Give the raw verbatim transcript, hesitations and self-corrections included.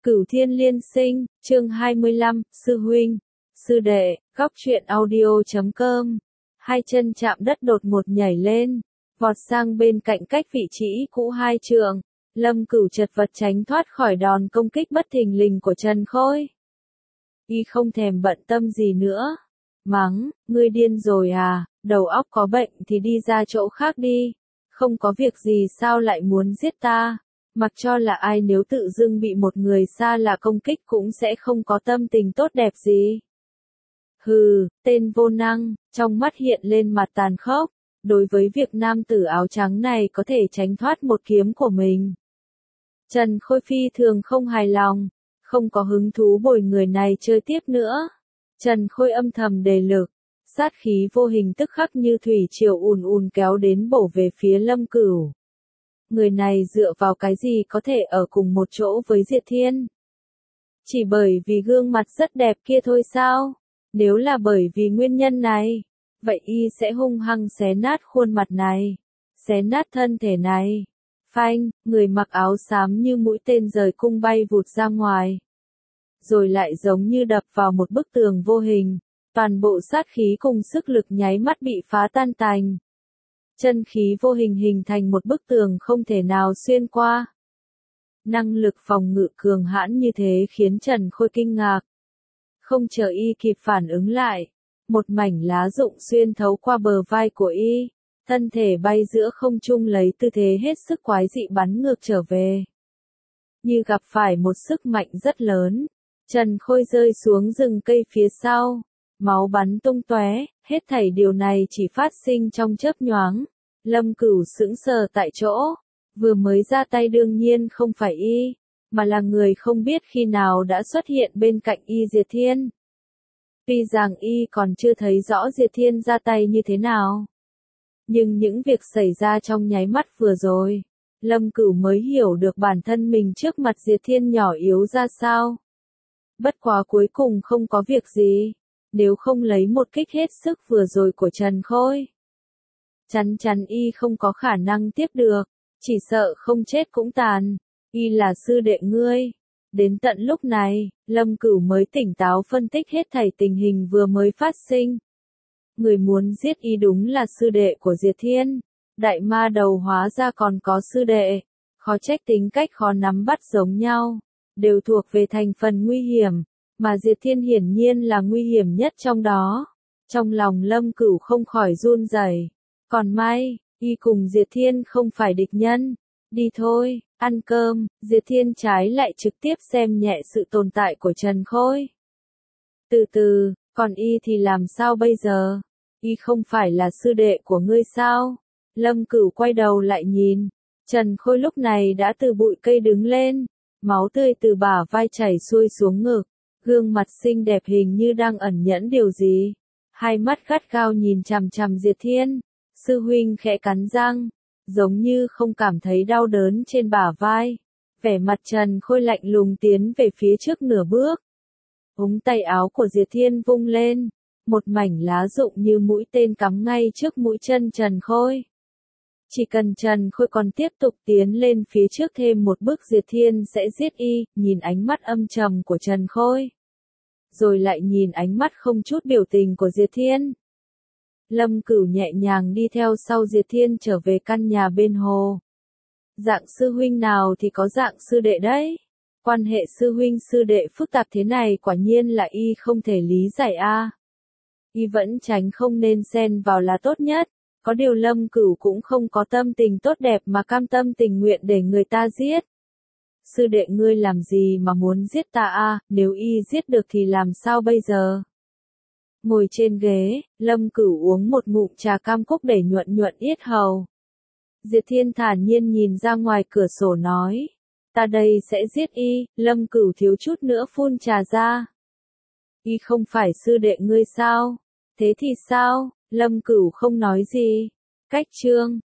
Cửu Thiên Liên Sinh, chương hai mươi lăm, Sư Huynh, Sư Đệ, góc truyện audio.com. Hai chân chạm đất đột ngột nhảy lên, vọt sang bên cạnh cách vị trí cũ hai trượng. Lâm Cửu chật vật tránh thoát khỏi đòn công kích bất thình lình của Trần Khôi. Y không thèm bận tâm gì nữa. Mắng, ngươi điên rồi à, đầu óc có bệnh thì đi ra chỗ khác đi. Không có việc gì sao lại muốn giết ta. Mặc cho là ai nếu tự dưng bị một người xa lạ công kích cũng sẽ không có tâm tình tốt đẹp gì. Hừ, tên vô năng, trong mắt hiện lên mặt tàn khốc, đối với việc nam tử áo trắng này có thể tránh thoát một kiếm của mình. Trần Khôi phi thường không hài lòng, không có hứng thú bồi người này chơi tiếp nữa. Trần Khôi âm thầm đề lực, sát khí vô hình tức khắc như thủy triều ùn ùn kéo đến bổ về phía Lâm Cửu. Người này dựa vào cái gì có thể ở cùng một chỗ với Diệt Thiên? Chỉ bởi vì gương mặt rất đẹp kia thôi sao? Nếu là bởi vì nguyên nhân này, vậy y sẽ hung hăng xé nát khuôn mặt này, xé nát thân thể này. Phanh, người mặc áo xám như mũi tên rời cung bay vụt ra ngoài. Rồi lại giống như đập vào một bức tường vô hình, toàn bộ sát khí cùng sức lực nháy mắt bị phá tan tành. Chân khí vô hình hình thành một bức tường không thể nào xuyên qua. Năng lực phòng ngự cường hãn như thế khiến Trần Khôi kinh ngạc. Không chờ y kịp phản ứng lại, một mảnh lá rụng xuyên thấu qua bờ vai của y, thân thể bay giữa không trung lấy tư thế hết sức quái dị bắn ngược trở về. Như gặp phải một sức mạnh rất lớn, Trần Khôi rơi xuống rừng cây phía sau, máu bắn tung tóe, hết thảy điều này chỉ phát sinh trong chớp nhoáng. Lâm Cửu sững sờ tại chỗ, vừa mới ra tay đương nhiên không phải y, mà là người không biết khi nào đã xuất hiện bên cạnh y Diệt Thiên. Tuy rằng y còn chưa thấy rõ Diệt Thiên ra tay như thế nào, nhưng những việc xảy ra trong nháy mắt vừa rồi, Lâm Cửu mới hiểu được bản thân mình trước mặt Diệt Thiên nhỏ yếu ra sao. Bất quá cuối cùng không có việc gì, nếu không lấy một kích hết sức vừa rồi của Trần Khôi, chắn chắn y không có khả năng tiếp được, chỉ sợ không chết cũng tàn. Y là sư đệ ngươi. Đến tận lúc này, Lâm Cửu mới tỉnh táo phân tích hết thảy tình hình vừa mới phát sinh. Người muốn giết y đúng là sư đệ của Diệt Thiên. Đại ma đầu hóa ra còn có sư đệ. Khó trách tính cách khó nắm bắt giống nhau. Đều thuộc về thành phần nguy hiểm. Mà Diệt Thiên hiển nhiên là nguy hiểm nhất trong đó. Trong lòng Lâm Cửu không khỏi run rẩy. Còn may, y cùng Diệt Thiên không phải địch nhân. Đi thôi, ăn cơm. Diệt Thiên trái lại trực tiếp xem nhẹ sự tồn tại của Trần Khôi. Từ từ, còn y thì làm sao bây giờ? Y không phải là sư đệ của ngươi sao? Lâm Cửu quay đầu lại nhìn. Trần Khôi lúc này đã từ bụi cây đứng lên. Máu tươi từ bả vai chảy xuôi xuống ngực. Gương mặt xinh đẹp hình như đang ẩn nhẫn điều gì. Hai mắt gắt gao nhìn chằm chằm Diệt Thiên. Sư huynh khẽ cắn răng, giống như không cảm thấy đau đớn trên bả vai. Vẻ mặt Trần Khôi lạnh lùng tiến về phía trước nửa bước. Ống tay áo của Diệt Thiên vung lên, một mảnh lá rụng như mũi tên cắm ngay trước mũi chân Trần Khôi. Chỉ cần Trần Khôi còn tiếp tục tiến lên phía trước thêm một bước Diệt Thiên sẽ giết y, nhìn ánh mắt âm trầm của Trần Khôi. Rồi lại nhìn ánh mắt không chút biểu tình của Diệt Thiên. Lâm Cửu nhẹ nhàng đi theo sau Diệt Thiên trở về căn nhà bên hồ. Dạng sư huynh nào thì có dạng sư đệ đấy. Quan hệ sư huynh sư đệ phức tạp thế này quả nhiên là y không thể lý giải a. À. Y vẫn tránh không nên xen vào là tốt nhất. Có điều Lâm Cửu cũng không có tâm tình tốt đẹp mà cam tâm tình nguyện để người ta giết. Sư đệ ngươi làm gì mà muốn giết ta a? À? Nếu y giết được thì làm sao bây giờ? Ngồi trên ghế, Lâm Cửu uống một ngụm trà cam cúc để nhuận nhuận yết hầu. Diệt Thiên thản nhiên nhìn ra ngoài cửa sổ nói. Ta đây sẽ giết y. Lâm Cửu thiếu chút nữa phun trà ra. Y không phải sư đệ ngươi sao? Thế thì sao? Lâm Cửu không nói gì. Cách chương.